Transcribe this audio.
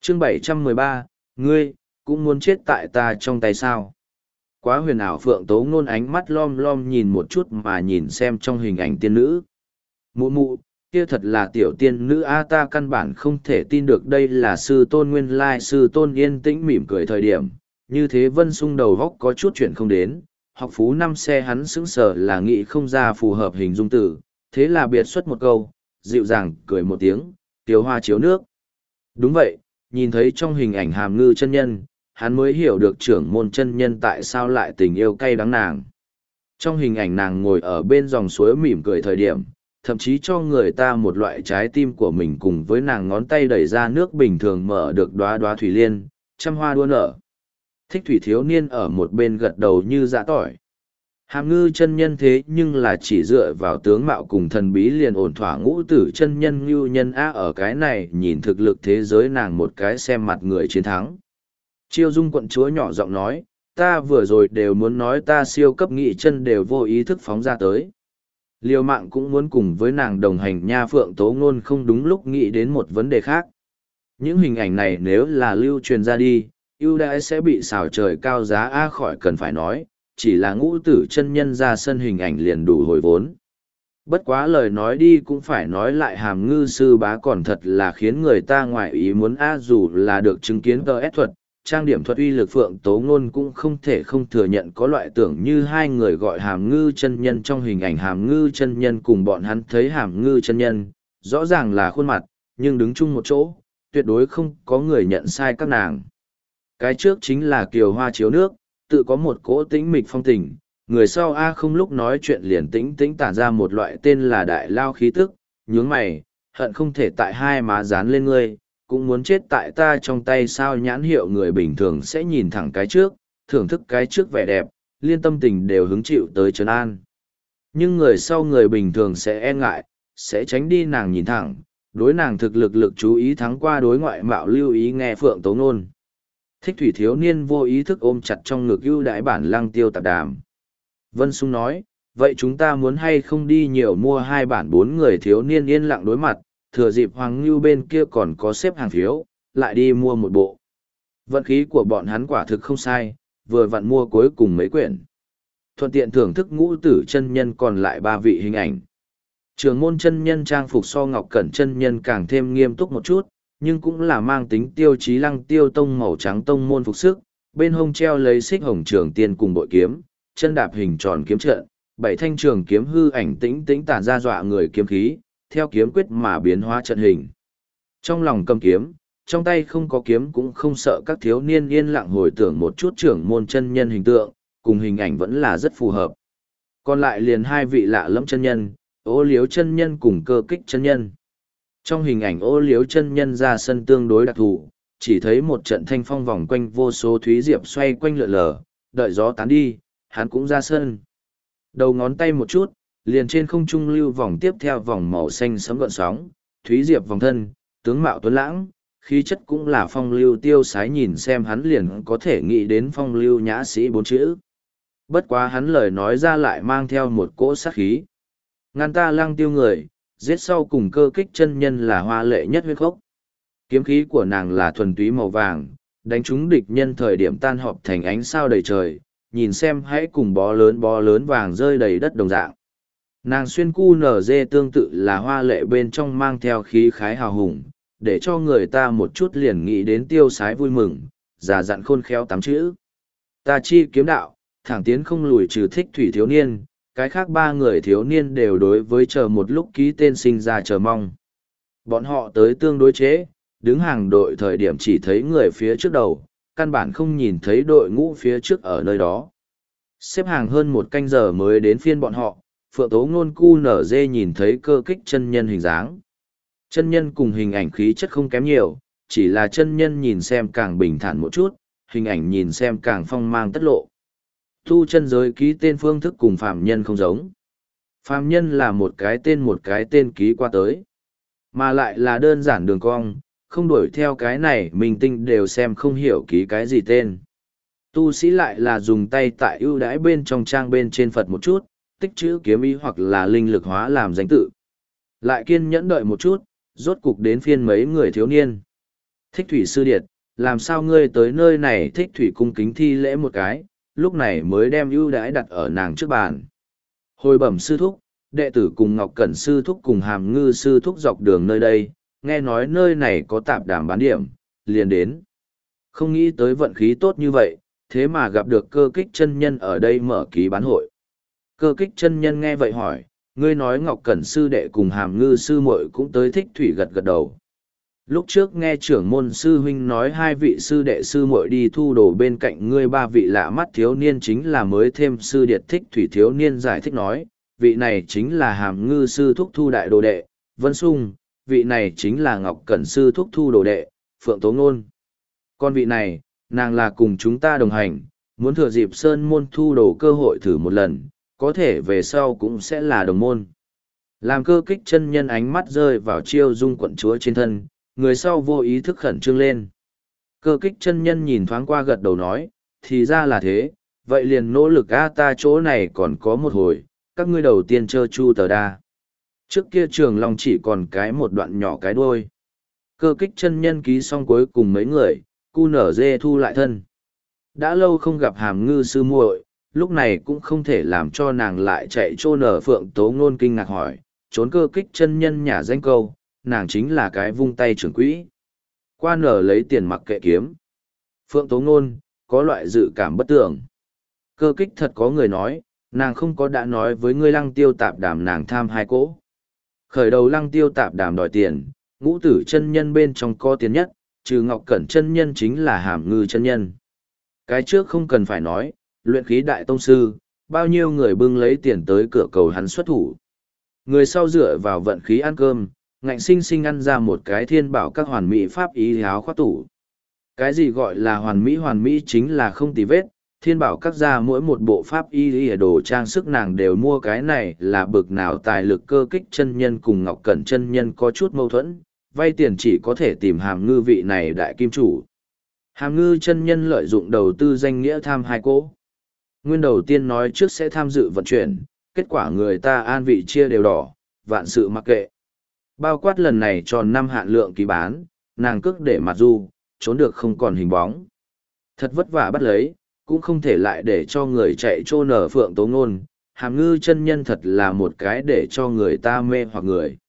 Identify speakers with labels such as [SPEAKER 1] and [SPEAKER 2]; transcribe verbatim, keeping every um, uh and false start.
[SPEAKER 1] chương bảy trăm mười ba, ngươi, cũng muốn chết tại ta trong tay sao? Quá huyền ảo Phượng Tố Ngôn ánh mắt lom lom nhìn một chút mà nhìn xem trong hình ảnh tiên nữ. Mụ mụ, kia thật là tiểu tiên nữ a, ta căn bản không thể tin được đây là sư tôn nguyên lai. Sư tôn yên tĩnh mỉm cười thời điểm, như thế Vân Sung đầu góc có chút chuyện không đến, học phú năm xe hắn sững sờ là nghĩ không ra phù hợp hình dung từ, thế là biệt xuất một câu, dịu dàng cười một tiếng, tiểu hoa chiếu nước. Đúng vậy, nhìn thấy trong hình ảnh Hàm Ngư chân nhân, hắn mới hiểu được trưởng môn chân nhân tại sao lại tình yêu cay đắng nàng. Trong hình ảnh nàng ngồi ở bên dòng suối mỉm cười thời điểm, thậm chí cho người ta một loại trái tim của mình cùng với nàng ngón tay đẩy ra nước bình thường mở được đóa đóa thủy liên, trăm hoa đua nở. Thích thủy thiếu niên ở một bên gật đầu như dã tỏi. Hàm Ngư chân nhân thế nhưng là chỉ dựa vào tướng mạo cùng thần bí liền ổn thỏa ngũ tử chân nhân như nhân a, ở cái này nhìn thực lực thế giới nàng một cái xem mặt người chiến thắng. Chiêu Dung quận chúa nhỏ giọng nói, ta vừa rồi đều muốn nói ta siêu cấp nghị chân đều vô ý thức phóng ra tới. Liều mạng cũng muốn cùng với nàng đồng hành nha. Phượng Tố Ngôn không đúng lúc nghĩ đến một vấn đề khác. Những hình ảnh này nếu là lưu truyền ra đi, ưu đãi sẽ bị xào trời cao giá a, khỏi cần phải nói, chỉ là ngũ tử chân nhân ra sân hình ảnh liền đủ hồi vốn. Bất quá lời nói đi cũng phải nói lại, Hàm Ngư sư bá còn thật là khiến người ta ngoại ý muốn a, dù là được chứng kiến tờ ép thuật, trang điểm thuật uy lực, Phượng Tố Ngôn cũng không thể không thừa nhận có loại tưởng như hai người gọi Hàm Ngư chân nhân trong hình ảnh Hàm Ngư chân nhân cùng bọn hắn thấy Hàm Ngư chân nhân, rõ ràng là khuôn mặt, nhưng đứng chung một chỗ, tuyệt đối không có người nhận sai các nàng. Cái trước chính là Kiều Hoa chiếu nước, tự có một cỗ tĩnh mịch phong tình, người sau A không lúc nói chuyện liền tĩnh tĩnh tản ra một loại tên là đại lao khí tức, nhướng mày, hận không thể tại hai má dán lên ngươi, cũng muốn chết tại ta trong tay sao. Nhãn hiệu người bình thường sẽ nhìn thẳng cái trước, thưởng thức cái trước vẻ đẹp, liên tâm tình đều hứng chịu tới trấn an. Nhưng người sau người bình thường sẽ e ngại, sẽ tránh đi nàng nhìn thẳng, đối nàng thực lực lực chú ý thắng qua đối ngoại mạo lưu ý. Nghe Phượng Tố Ngôn, Thích thủy thiếu niên vô ý thức ôm chặt trong ngực ưu đãi bản Lăng Tiêu tạp đàm. Vân Sung nói, vậy chúng ta muốn hay không đi nhiều mua hai bản? Bốn người thiếu niên yên lặng đối mặt, thừa dịp Hoàng Ngưu bên kia còn có xếp hàng phiếu, lại đi mua một bộ. Vận khí của bọn hắn quả thực không sai, vừa vặn mua cuối cùng mấy quyển. Thuận tiện thưởng thức ngũ tử chân nhân còn lại ba vị hình ảnh. Trường môn chân nhân trang phục so Ngọc Cẩn chân nhân càng thêm nghiêm túc một chút, nhưng cũng là mang tính tiêu chí Lăng Tiêu tông màu trắng tông môn phục sức, bên hông treo lấy xích hồng trường tiên cùng bội kiếm, chân đạp hình tròn kiếm trận, bảy thanh trường kiếm hư ảnh tĩnh tĩnh tản ra dọa người kiếm khí, theo kiếm quyết mà biến hóa trận hình. Trong lòng cầm kiếm, trong tay không có kiếm cũng không sợ, các thiếu niên yên lặng hồi tưởng một chút trưởng môn chân nhân hình tượng, cùng hình ảnh vẫn là rất phù hợp. Còn lại liền hai vị lạ lẫm chân nhân, Ô Liếu chân nhân cùng Cơ Kích chân nhân. Trong hình ảnh Ô Liếu chân nhân ra sân tương đối đặc thù, chỉ thấy một trận thanh phong vòng quanh vô số thúy diệp xoay quanh lượn lờ, đợi gió tán đi, hắn cũng ra sân. Đầu ngón tay một chút, liền trên không trung lưu vòng tiếp theo vòng màu xanh sẫm gợn sóng, thúy diệp vòng thân, tướng mạo tuấn lãng, khí chất cũng là phong lưu tiêu sái, nhìn xem hắn liền có thể nghĩ đến phong lưu nhã sĩ bốn chữ. Bất quá hắn lời nói ra lại mang theo một cỗ sát khí. Ngăn ta Lăng Tiêu người, giết sau cùng Cơ Kích chân nhân là hoa lệ nhất huyết khốc. Kiếm khí của nàng là thuần túy màu vàng, đánh trúng địch nhân thời điểm tan họp thành ánh sao đầy trời, nhìn xem hãy cùng bó lớn bó lớn vàng rơi đầy đất đồng dạng. Nàng xuyên cu nở dê tương tự là hoa lệ bên trong mang theo khí khái hào hùng, để cho người ta một chút liền nghĩ đến tiêu sái vui mừng, già dặn khôn khéo tám chữ. Ta chi kiếm đạo, thẳng tiến không lùi trừ Thích thủy thiếu niên, cái khác ba người thiếu niên đều đối với chờ một lúc ký tên sinh ra chờ mong. Bọn họ tới tương đối chế, đứng hàng đội thời điểm chỉ thấy người phía trước đầu, căn bản không nhìn thấy đội ngũ phía trước ở nơi đó. Xếp hàng hơn một canh giờ mới đến phiên bọn họ, Phượng Tố Ngôn cu nở dê nhìn thấy Cơ Kích chân nhân hình dáng. Chân nhân cùng hình ảnh khí chất không kém nhiều, chỉ là chân nhân nhìn xem càng bình thản một chút, hình ảnh nhìn xem càng phong mang tất lộ. Tu chân giới ký tên phương thức cùng phàm nhân không giống. Phàm nhân là một cái tên một cái tên ký qua tới, mà lại là đơn giản đường cong, không đuổi theo cái này mình tinh đều xem không hiểu ký cái gì tên. Tu sĩ lại là dùng tay tại ưu đãi bên trong trang bên trên Phật một chút, tích chữ kiếm ý hoặc là linh lực hóa làm danh tự. Lại kiên nhẫn đợi một chút, rốt cục đến phiên mấy người thiếu niên. Thích thủy sư điệt, làm sao ngươi tới nơi này? Thích thủy cung kính thi lễ một cái, lúc này mới đem ưu đãi đặt ở nàng trước bàn. Hồi bẩm sư thúc, đệ tử cùng Ngọc Cẩn sư thúc cùng Hàm Ngư sư thúc dọc đường nơi đây, nghe nói nơi này có tạp đàm bán điểm, liền đến. Không nghĩ tới vận khí tốt như vậy, thế mà gặp được cơ kích chân nhân ở đây mở ký bán hội. Cơ kích chân nhân nghe vậy hỏi, ngươi nói Ngọc Cẩn sư đệ cùng Hàm Ngư sư muội cũng tới thích thủy gật gật đầu. Lúc trước nghe trưởng môn sư huynh nói hai vị sư đệ sư muội đi thu đồ bên cạnh ngươi ba vị lạ mắt thiếu niên chính là mới thêm sư điệt thích thủy thiếu niên giải thích nói, vị này chính là Hàm Ngư sư thúc thu đại đồ đệ, Vân Sung, vị này chính là Ngọc Cẩn sư thúc thu đồ đệ, Phượng Tố Ngôn. Còn vị này, nàng là cùng chúng ta đồng hành, muốn thừa dịp sơn môn thu đồ cơ hội thử một lần, có thể về sau cũng sẽ là đồng môn. Làm cơ kích chân nhân ánh mắt rơi vào chiêu dung quận chúa trên thân, người sau vô ý thức khẩn trương lên. Cơ kích chân nhân nhìn thoáng qua gật đầu nói, thì ra là thế, vậy liền nỗ lực a, ta chỗ này còn có một hồi, các ngươi đầu tiên chơ chu tờ đa. Trước kia trường long chỉ còn cái một đoạn nhỏ cái đuôi. Cơ kích chân nhân ký xong cuối cùng mấy người, cu nở dê thu lại thân. Đã lâu không gặp Hàm Ngư sư muội, lúc này cũng không thể làm cho nàng lại chạy trô nở. Phượng Tố Ngôn kinh ngạc hỏi, trốn cơ kích chân nhân nhả danh câu, nàng chính là cái vung tay trưởng quỹ. Qua nở lấy tiền mặc kệ kiếm. Phượng Tố Ngôn, có loại dự cảm bất tưởng. Cơ kích thật có người nói, nàng không có đã nói với ngươi lăng tiêu tạp đàm nàng tham hai cỗ. Khởi đầu lăng tiêu tạp đàm đòi tiền, ngũ tử chân nhân bên trong có tiền nhất, trừ Ngọc Cẩn chân nhân chính là Hàm Ngư chân nhân. Cái trước không cần phải nói, luyện khí đại tông sư, bao nhiêu người bưng lấy tiền tới cửa cầu hắn xuất thủ. Người sau dựa vào vận khí ăn cơm, ngạnh sinh sinh ăn ra một cái thiên bảo các hoàn mỹ pháp ý áo khoác tủ. Cái gì gọi là hoàn mỹ hoàn mỹ chính là không tì vết, thiên bảo các ra mỗi một bộ pháp y đồ trang sức nàng đều mua, cái này là bực nào tài lực. Cơ kích chân nhân cùng Ngọc Cẩn chân nhân có chút mâu thuẫn, vay tiền chỉ có thể tìm Hàm Ngư vị này đại kim chủ. Hàm Ngư chân nhân lợi dụng đầu tư danh nghĩa tham hai cỗ. Nguyên đầu tiên nói trước sẽ tham dự vận chuyển, kết quả người ta an vị chia đều đỏ, vạn sự mặc kệ. Bao quát lần này tròn năm hạn lượng ký bán, nàng cước để mặt du, trốn được không còn hình bóng. Thật vất vả bắt lấy, cũng không thể lại để cho người chạy trô nở. Phượng Tố Ngôn, Hàm Ngư chân nhân thật là một cái để cho người ta mê hoặc người.